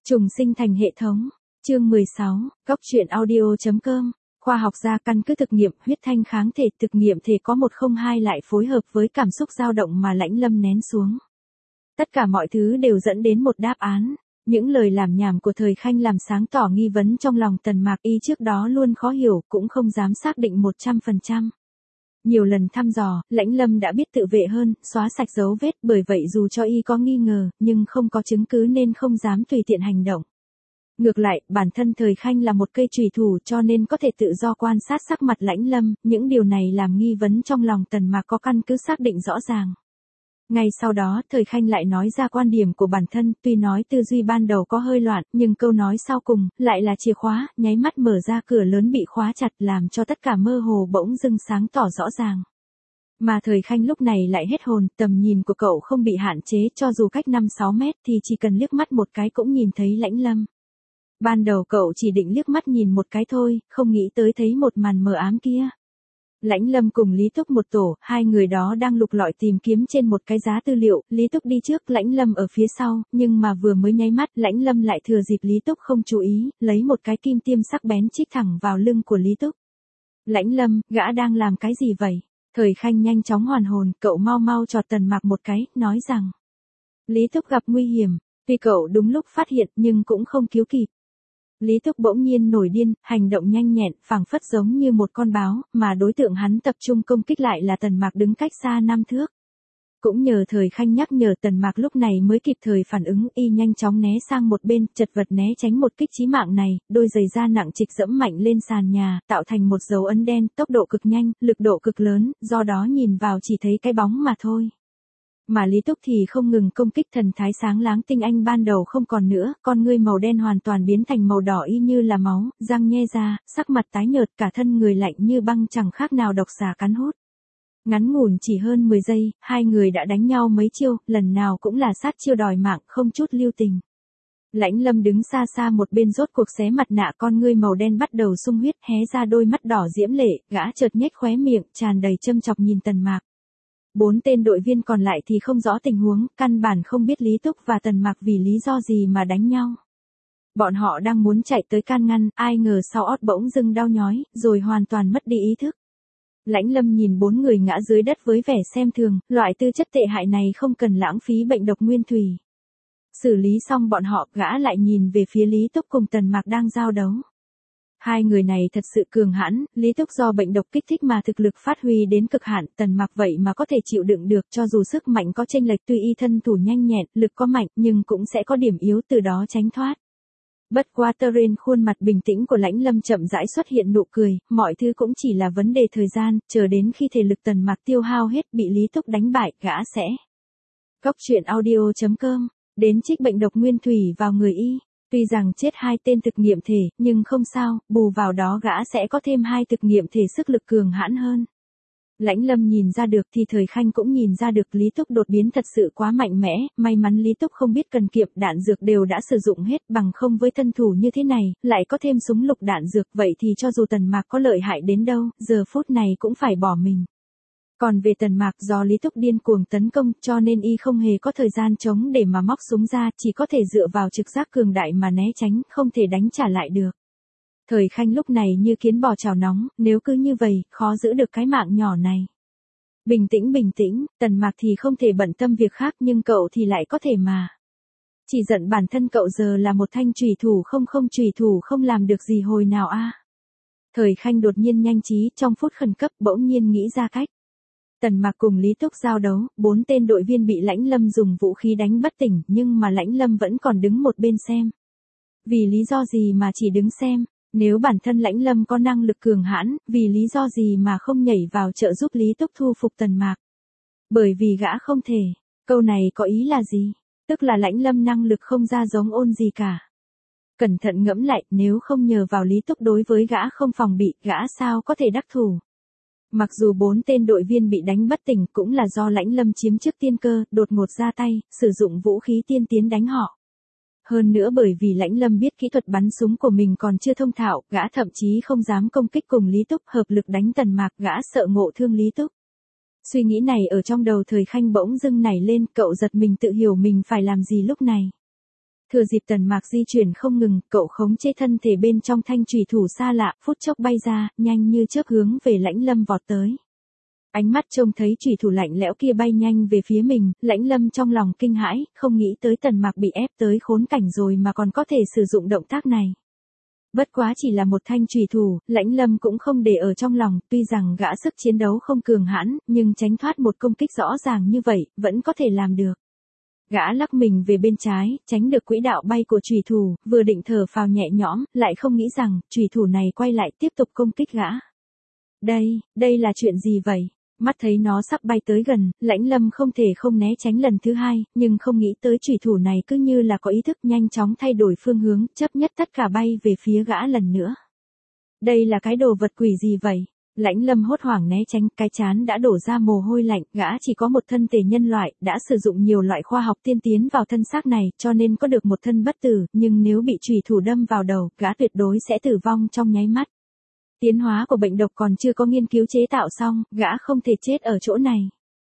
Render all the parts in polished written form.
Trùng sinh thành hệ thống. Chương 16, Góc truyện audio.com. Khoa học gia căn cứ thực nghiệm huyết thanh kháng thể thực nghiệm thể có 102 lại phối hợp với cảm xúc dao động mà Lãnh Lâm nén xuống. Tất cả mọi thứ đều dẫn đến một đáp án. Những lời làm nhảm của Thời Khanh làm sáng tỏ nghi vấn trong lòng Tần Mạc Y trước đó luôn khó hiểu, cũng không dám xác định 100%. Nhiều lần thăm dò, Lãnh Lâm đã biết tự vệ hơn, xóa sạch dấu vết, bởi vậy dù cho y có nghi ngờ, nhưng không có chứng cứ nên không dám tùy tiện hành động. Ngược lại, bản thân Thời Khanh là một cây chùy thủ cho nên có thể tự do quan sát sắc mặt Lãnh Lâm, những điều này làm nghi vấn trong lòng Tần Mạc có căn cứ xác định rõ ràng. Ngay sau đó, Thời Khanh lại nói ra quan điểm của bản thân, tuy nói tư duy ban đầu có hơi loạn, nhưng câu nói sau cùng, lại là chìa khóa, nháy mắt mở ra cửa lớn bị khóa chặt làm cho tất cả mơ hồ bỗng dưng sáng tỏ rõ ràng. Mà Thời Khanh lúc này lại hết hồn, tầm nhìn của cậu không bị hạn chế, cho dù cách 5-6 mét thì chỉ cần liếc mắt một cái cũng nhìn thấy Lãnh Lâm. Ban đầu cậu chỉ định liếc mắt nhìn một cái thôi, không nghĩ tới thấy một màn mờ ám kia. Lãnh Lâm cùng Lý Túc một tổ, hai người đó đang lục lọi tìm kiếm trên một cái giá tư liệu, Lý Túc đi trước, Lãnh Lâm ở phía sau, nhưng mà vừa mới nháy mắt, Lãnh Lâm lại thừa dịp Lý Túc không chú ý, lấy một cái kim tiêm sắc bén chích thẳng vào lưng của Lý Túc. Lãnh Lâm, gã đang làm cái gì vậy? Thời Khanh nhanh chóng hoàn hồn, cậu mau mau chọt Tần Mạc một cái, nói rằng Lý Túc gặp nguy hiểm, tuy cậu đúng lúc phát hiện nhưng cũng không cứu kịp. Lý Túc bỗng nhiên nổi điên, hành động nhanh nhẹn, phảng phất giống như một con báo, mà đối tượng hắn tập trung công kích lại là Tần Mạc đứng cách xa 5 thước. Cũng nhờ Thời Khanh nhắc nhở Tần Mạc lúc này mới kịp thời phản ứng, y nhanh chóng né sang một bên, chật vật né tránh một kích chí mạng này, đôi giày da nặng trịch dẫm mạnh lên sàn nhà, tạo thành một dấu ấn đen, tốc độ cực nhanh, lực độ cực lớn, do đó nhìn vào chỉ thấy cái bóng mà thôi. Mà Lý Túc thì không ngừng công kích, thần thái sáng láng tinh anh ban đầu không còn nữa, con ngươi màu đen hoàn toàn biến thành màu đỏ y như là máu, răng nhe ra, sắc mặt tái nhợt, cả thân người lạnh như băng chẳng khác nào độc xà cắn hút. Ngắn ngủn chỉ hơn 10 giây, hai người đã đánh nhau mấy chiêu, lần nào cũng là sát chiêu đòi mạng, không chút lưu tình. Lãnh Lâm đứng xa xa một bên rốt cuộc xé mặt nạ, con ngươi màu đen bắt đầu sung huyết, hé ra đôi mắt đỏ diễm lệ, gã chợt nhếch khóe miệng, tràn đầy châm chọc nhìn Tần Mạc. 4 tên đội viên còn lại thì không rõ tình huống, căn bản không biết Lý Túc và Tần Mạc vì lý do gì mà đánh nhau. Bọn họ đang muốn chạy tới can ngăn, ai ngờ sau ót bỗng dưng đau nhói, rồi hoàn toàn mất đi ý thức. Lãnh Lâm nhìn 4 người ngã dưới đất với vẻ xem thường, loại tư chất tệ hại này không cần lãng phí bệnh độc nguyên thủy. Xử lý xong bọn họ, gã lại nhìn về phía Lý Túc cùng Tần Mạc đang giao đấu. Hai người này thật sự cường hãn, Lý Túc do bệnh độc kích thích mà thực lực phát huy đến cực hạn, Tần Mạc vậy mà có thể chịu đựng được, cho dù sức mạnh có chênh lệch, tuy y thân thủ nhanh nhẹn, lực có mạnh, nhưng cũng sẽ có điểm yếu, từ đó tránh thoát. Bất quá trên khuôn mặt bình tĩnh của Lãnh Lâm chậm rãi xuất hiện nụ cười, mọi thứ cũng chỉ là vấn đề thời gian, chờ đến khi thể lực Tần Mạc tiêu hao hết, bị Lý Túc đánh bại, gã sẽ. Góc truyện audio.com, đến trích bệnh độc nguyên thủy vào người y. Tuy rằng chết 2 tên thực nghiệm thể, nhưng không sao, bù vào đó gã sẽ có thêm 2 thực nghiệm thể sức lực cường hãn hơn. Lãnh Lâm nhìn ra được thì Thời Khanh cũng nhìn ra được Lý Túc đột biến thật sự quá mạnh mẽ, may mắn Lý Túc không biết cần kiệm, đạn dược đều đã sử dụng hết, bằng không với thân thủ như thế này, lại có thêm súng lục đạn dược, vậy thì cho dù Tần Mạc có lợi hại đến đâu, giờ phút này cũng phải bỏ mình. Còn về Tần Mạc, do Lý Túc điên cuồng tấn công cho nên y không hề có thời gian trống để mà móc súng ra, chỉ có thể dựa vào trực giác cường đại mà né tránh, không thể đánh trả lại được. Thời Khanh lúc này như kiến bò chảo nóng, nếu cứ như vậy, khó giữ được cái mạng nhỏ này. Bình tĩnh, Tần Mạc thì không thể bận tâm việc khác nhưng cậu thì lại có thể mà. Chỉ giận bản thân cậu giờ là một thanh chùy thủ không làm được gì hồi nào a. Thời Khanh đột nhiên nhanh trí, trong phút khẩn cấp bỗng nhiên nghĩ ra cách. Tần Mạc cùng Lý Túc giao đấu, 4 tên đội viên bị Lãnh Lâm dùng vũ khí đánh bất tỉnh, nhưng mà Lãnh Lâm vẫn còn đứng một bên xem. Vì lý do gì mà chỉ đứng xem? Nếu bản thân Lãnh Lâm có năng lực cường hãn, vì lý do gì mà không nhảy vào trợ giúp Lý Túc thu phục Tần Mạc? Bởi vì gã không thể. Câu này có ý là gì? Tức là Lãnh Lâm năng lực không ra giống ôn gì cả. Cẩn thận ngẫm lại, nếu không nhờ vào Lý Túc đối với gã không phòng bị, gã sao có thể đắc thủ? Mặc dù 4 tên đội viên bị đánh bất tỉnh cũng là do Lãnh Lâm chiếm trước tiên cơ, đột ngột ra tay, sử dụng vũ khí tiên tiến đánh họ. Hơn nữa bởi vì Lãnh Lâm biết kỹ thuật bắn súng của mình còn chưa thông thạo, gã thậm chí không dám công kích cùng Lý Túc, hợp lực đánh Tần Mạc, gã sợ ngộ thương Lý Túc. Suy nghĩ này ở trong đầu Thời Khanh bỗng dưng nảy lên, cậu giật mình tự hiểu mình phải làm gì lúc này. Thừa dịp Tần Mạc di chuyển không ngừng, cậu khống chế thân thể bên trong thanh chùy thủ xa lạ, phút chốc bay ra, nhanh như chớp hướng về Lãnh Lâm vọt tới. Ánh mắt trông thấy chùy thủ lạnh lẽo kia bay nhanh về phía mình, Lãnh Lâm trong lòng kinh hãi, không nghĩ tới Tần Mạc bị ép tới khốn cảnh rồi mà còn có thể sử dụng động tác này. Bất quá chỉ là một thanh chùy thủ, Lãnh Lâm cũng không để ở trong lòng, tuy rằng gã sức chiến đấu không cường hãn, nhưng tránh thoát một công kích rõ ràng như vậy, vẫn có thể làm được. Gã lắc mình về bên trái, tránh được quỹ đạo bay của chùy thủ, vừa định thở phào nhẹ nhõm, lại không nghĩ rằng, chùy thủ này quay lại tiếp tục công kích gã. Đây là chuyện gì vậy? Mắt thấy nó sắp bay tới gần, Lãnh Lâm không thể không né tránh lần thứ hai, nhưng không nghĩ tới chùy thủ này cứ như là có ý thức nhanh chóng thay đổi phương hướng, chấp nhất tất cả bay về phía gã lần nữa. Đây là cái đồ vật quỷ gì vậy? Lãnh Lâm hốt hoảng né tránh, cái trán đã đổ ra mồ hôi lạnh, gã chỉ có một thân thể nhân loại, đã sử dụng nhiều loại khoa học tiên tiến vào thân xác này, cho nên có được một thân bất tử, nhưng nếu bị chùy thủ đâm vào đầu, gã tuyệt đối sẽ tử vong trong nháy mắt. Tiến hóa của bệnh độc còn chưa có nghiên cứu chế tạo xong, gã không thể chết ở chỗ này.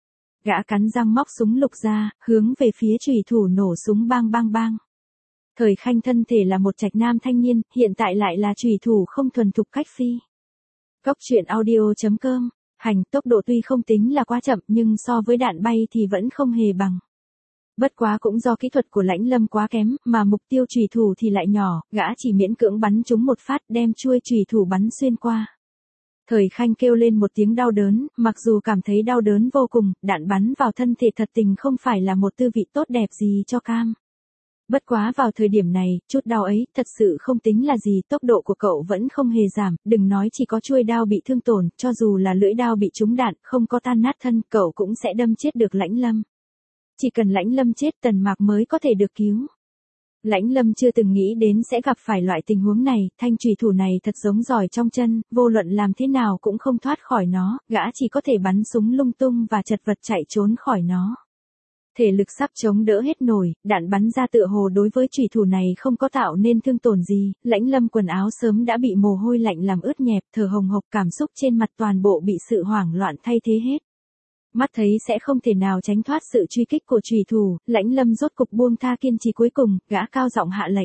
Gã cắn răng móc súng lục ra, hướng về phía chùy thủ nổ súng bang bang bang. Thời Khanh thân thể là một trạch nam thanh niên, hiện tại lại là chùy thủ không thuần thục cách phi. Góc truyện audio.com, hành tốc độ tuy không tính là quá chậm nhưng so với đạn bay thì vẫn không hề bằng. Bất quá cũng do kỹ thuật của Lãnh Lâm quá kém, mà mục tiêu chùy thủ thì lại nhỏ, gã chỉ miễn cưỡng bắn trúng một phát đem chuôi chùy thủ bắn xuyên qua. Thời Khanh kêu lên một tiếng đau đớn, mặc dù cảm thấy đau đớn vô cùng, đạn bắn vào thân thể thật tình không phải là một tư vị tốt đẹp gì cho cam. Bất quá vào thời điểm này, chút đau ấy thật sự không tính là gì, tốc độ của cậu vẫn không hề giảm, đừng nói chỉ có chuôi đao bị thương tổn, cho dù là lưỡi đao bị trúng đạn, không có tan nát thân, cậu cũng sẽ đâm chết được Lãnh Lâm. Chỉ cần Lãnh Lâm chết Tần Mạc mới có thể được cứu. Lãnh Lâm chưa từng nghĩ đến sẽ gặp phải loại tình huống này, thanh chùy thủ này thật giống giỏi trong chân, vô luận làm thế nào cũng không thoát khỏi nó, gã chỉ có thể bắn súng lung tung và chật vật chạy trốn khỏi nó. Thể lực sắp chống đỡ hết nổi, đạn bắn ra tựa hồ đối với chùy thủ này không có tạo nên thương tổn gì, Lãnh Lâm quần áo sớm đã bị mồ hôi lạnh làm ướt nhẹp, thở hồng hộc, cảm xúc trên mặt toàn bộ bị sự hoảng loạn thay thế hết. Mắt thấy sẽ không thể nào tránh thoát sự truy kích của chùy thủ, Lãnh Lâm rốt cục buông tha kiên trì cuối cùng, gã cao giọng hạ lệnh.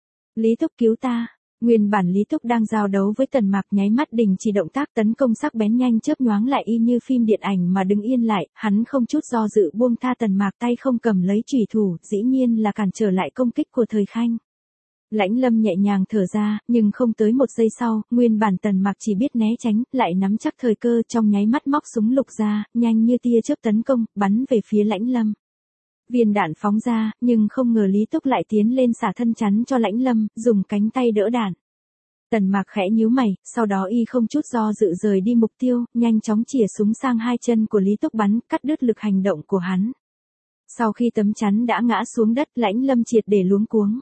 Lý Túc cứu ta. Nguyên bản Lý Túc đang giao đấu với Tần Mạc, nháy mắt đình chỉ động tác tấn công sắc bén nhanh chớp nhoáng lại y như phim điện ảnh mà đứng yên lại, hắn không chút do dự buông tha Tần Mạc, tay không cầm lấy chùy thủ, dĩ nhiên là cản trở lại công kích của Thời Khanh. Lãnh Lâm nhẹ nhàng thở ra, nhưng không tới một giây sau, nguyên bản Tần Mạc chỉ biết né tránh, lại nắm chắc thời cơ, trong nháy mắt móc súng lục ra, nhanh như tia chớp tấn công, bắn về phía Lãnh Lâm. Viên đạn phóng ra, nhưng không ngờ Lý Túc lại tiến lên xả thân chắn cho Lãnh Lâm, dùng cánh tay đỡ đạn. Tần Mạc khẽ nhíu mày, sau đó y không chút do dự rời đi mục tiêu, nhanh chóng chĩa súng sang hai chân của Lý Túc bắn, cắt đứt lực hành động của hắn. Sau khi tấm chắn đã ngã xuống đất, Lãnh Lâm triệt để luống cuống.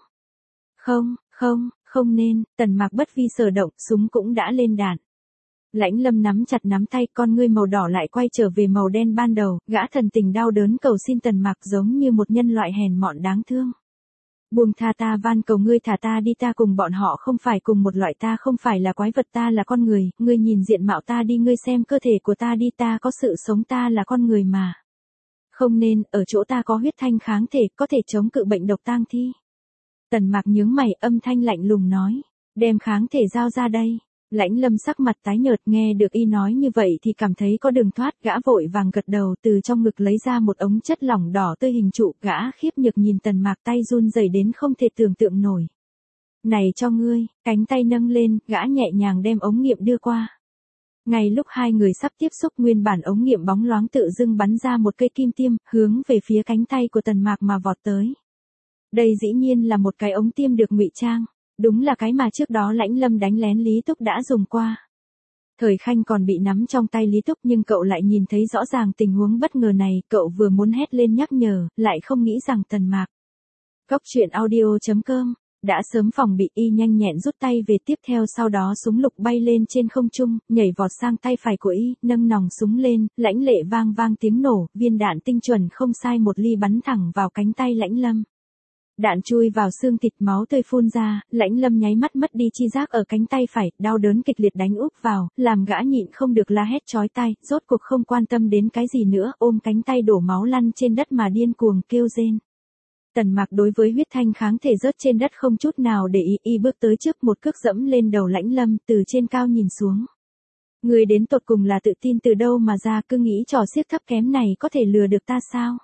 Không nên, Tần Mạc bất vi sở động, súng cũng đã lên đạn. Lãnh Lâm nắm chặt nắm tay, con ngươi màu đỏ lại quay trở về màu đen ban đầu, gã thần tình đau đớn cầu xin Tần Mạc giống như một nhân loại hèn mọn đáng thương. Buông tha ta, van cầu ngươi thả ta đi, ta cùng bọn họ không phải cùng một loại, ta không phải là quái vật, ta là con người, ngươi nhìn diện mạo ta đi, ngươi xem cơ thể của ta đi, ta có sự sống, ta là con người mà. Không nên, ở chỗ ta có huyết thanh kháng thể, có thể chống cự bệnh độc tang thi. Tần Mạc nhướng mày, âm thanh lạnh lùng nói, đem kháng thể giao ra đây. Lãnh Lâm sắc mặt tái nhợt, nghe được y nói như vậy thì cảm thấy có đường thoát, gã vội vàng gật đầu, từ trong ngực lấy ra một ống chất lỏng đỏ tươi hình trụ, gã khiếp nhược nhìn Tần Mạc, tay run rẩy đến không thể tưởng tượng nổi. Này cho ngươi, cánh tay nâng lên, gã nhẹ nhàng đem ống nghiệm đưa qua. Ngay lúc hai người sắp tiếp xúc, nguyên bản ống nghiệm bóng loáng tự dưng bắn ra một cây kim tiêm, hướng về phía cánh tay của Tần Mạc mà vọt tới. Đây dĩ nhiên là một cái ống tiêm được ngụy trang. Đúng là cái mà trước đó Lãnh Lâm đánh lén Lý Túc đã dùng qua. Thời Khanh còn bị nắm trong tay Lý Túc nhưng cậu lại nhìn thấy rõ ràng tình huống bất ngờ này, cậu vừa muốn hét lên nhắc nhở, lại không nghĩ rằng Tần Mạc. Góc truyện audio.com, đã sớm phòng bị, y nhanh nhẹn rút tay về, tiếp theo sau đó súng lục bay lên trên không trung, nhảy vọt sang tay phải của y, nâng nòng súng lên, lãnh lệ vang vang tiếng nổ, viên đạn tinh chuẩn không sai một ly bắn thẳng vào cánh tay Lãnh Lâm. Đạn chui vào xương thịt, máu tươi phun ra, Lãnh Lâm nháy mắt mất đi chi giác ở cánh tay phải, đau đớn kịch liệt đánh úp vào, làm gã nhịn không được la hét chói tai, rốt cuộc không quan tâm đến cái gì nữa, ôm cánh tay đổ máu lăn trên đất mà điên cuồng kêu rên. Tần Mạc đối với huyết thanh kháng thể rớt trên đất không chút nào để ý, y bước tới trước một cước dẫm lên đầu Lãnh Lâm, từ trên cao nhìn xuống. Ngươi đến tột cùng là tự tin từ đâu mà ra, cứ nghĩ trò xiếc thấp kém này có thể lừa được ta sao?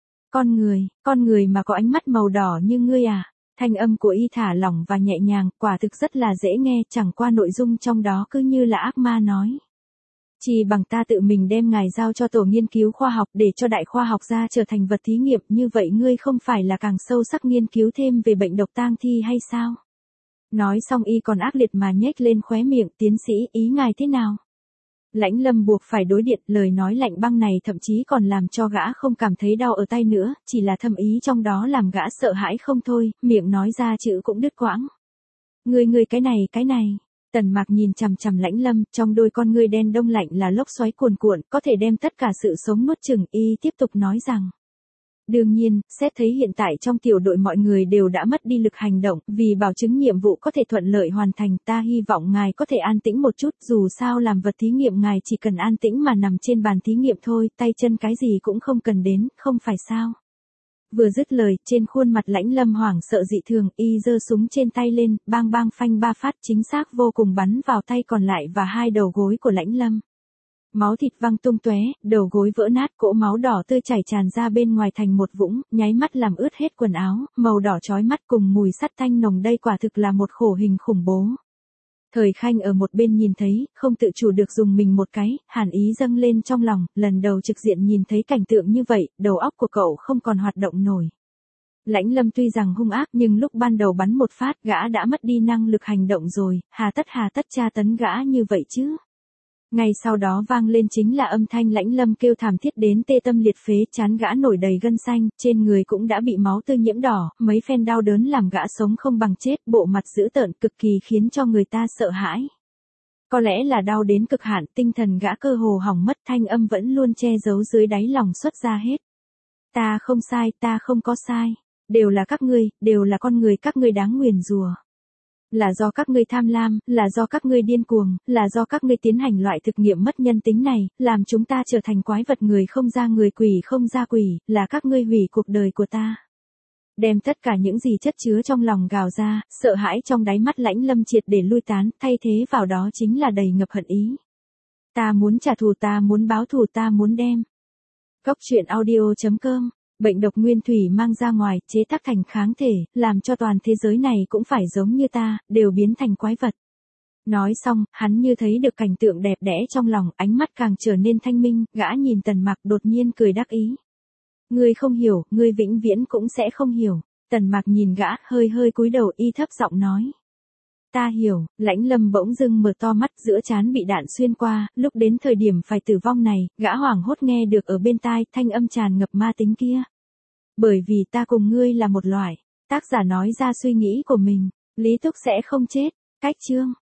Con người mà có ánh mắt màu đỏ như ngươi à? Thanh âm của y thả lỏng và nhẹ nhàng, quả thực rất là dễ nghe, chẳng qua nội dung trong đó cứ như là ác ma nói. Chỉ bằng ta tự mình đem ngài giao cho tổ nghiên cứu khoa học để cho đại khoa học gia trở thành vật thí nghiệm, như vậy ngươi không phải là càng sâu sắc nghiên cứu thêm về bệnh độc tang thi hay sao? Nói xong y còn ác liệt mà nhếch lên khóe miệng, tiến sĩ, ý ngài thế nào? Lãnh Lâm buộc phải đối điện, lời nói lạnh băng này thậm chí còn làm cho gã không cảm thấy đau ở tay nữa, chỉ là thâm ý trong đó làm gã sợ hãi không thôi, miệng nói ra chữ cũng đứt quãng. Ngươi cái này. Tần Mạc nhìn chằm chằm Lãnh Lâm, trong đôi con ngươi đen đông lạnh là lốc xoáy cuồn cuộn, có thể đem tất cả sự sống nuốt chửng, y tiếp tục nói rằng. Đương nhiên, xét thấy hiện tại trong tiểu đội mọi người đều đã mất đi lực hành động, vì bảo chứng nhiệm vụ có thể thuận lợi hoàn thành, ta hy vọng ngài có thể an tĩnh một chút, dù sao làm vật thí nghiệm ngài chỉ cần an tĩnh mà nằm trên bàn thí nghiệm thôi, tay chân cái gì cũng không cần đến, không phải sao? Vừa dứt lời, trên khuôn mặt Lãnh Lâm hoảng sợ dị thường, y giơ súng trên tay lên, bang bang phanh 3 phát chính xác vô cùng bắn vào tay còn lại và 2 đầu gối của Lãnh Lâm. Máu thịt văng tung tóe, đầu gối vỡ nát, cỗ máu đỏ tươi chảy tràn ra bên ngoài thành một vũng, nháy mắt làm ướt hết quần áo, màu đỏ chói mắt cùng mùi sắt tanh nồng, đây quả thực là một khổ hình khủng bố. Thời Khanh ở một bên nhìn thấy, không tự chủ được dùng mình một cái, hàn ý dâng lên trong lòng, lần đầu trực diện nhìn thấy cảnh tượng như vậy, đầu óc của cậu không còn hoạt động nổi. Lãnh Lâm tuy rằng hung ác nhưng lúc ban đầu bắn một phát gã đã mất đi năng lực hành động rồi, hà tất tra tấn gã như vậy chứ. Ngay sau đó vang lên chính là âm thanh Lãnh Lâm kêu thảm thiết đến tê tâm liệt phế, trán gã nổi đầy gân xanh, trên người cũng đã bị máu tươi nhiễm đỏ, mấy phen đau đớn làm gã sống không bằng chết, bộ mặt dữ tợn cực kỳ khiến cho người ta sợ hãi. Có lẽ là đau đến cực hạn, tinh thần gã cơ hồ hỏng mất, thanh âm vẫn luôn che giấu dưới đáy lòng xuất ra hết. Ta không sai, ta không có sai. Đều là các ngươi, đều là con người các ngươi đáng nguyền rủa. Là do các ngươi tham lam, là do các ngươi điên cuồng, là do các ngươi tiến hành loại thực nghiệm mất nhân tính này, làm chúng ta trở thành quái vật người không ra người quỷ không ra quỷ, là các ngươi hủy cuộc đời của ta. Đem tất cả những gì chất chứa trong lòng gào ra, sợ hãi trong đáy mắt Lãnh Lâm triệt để lui tán, thay thế vào đó chính là đầy ngập hận ý. Ta muốn trả thù, ta muốn báo thù, ta muốn đem. Góc truyện audio.com. Bệnh độc nguyên thủy mang ra ngoài, chế tác thành kháng thể, làm cho toàn thế giới này cũng phải giống như ta, đều biến thành quái vật. Nói xong, hắn như thấy được cảnh tượng đẹp đẽ trong lòng, ánh mắt càng trở nên thanh minh, gã nhìn Tần Mạc đột nhiên cười đắc ý. Ngươi không hiểu, ngươi vĩnh viễn cũng sẽ không hiểu. Tần Mạc nhìn gã, hơi cúi đầu, y thấp giọng nói. Ta hiểu. Lãnh Lâm bỗng dưng mở to mắt, giữa trán bị đạn xuyên qua, lúc đến thời điểm phải tử vong này, gã hoảng hốt nghe được ở bên tai, thanh âm tràn ngập ma tính kia. Bởi vì ta cùng ngươi là một loại. Tác giả nói ra suy nghĩ của mình. Lý Túc sẽ không chết. Cách chương.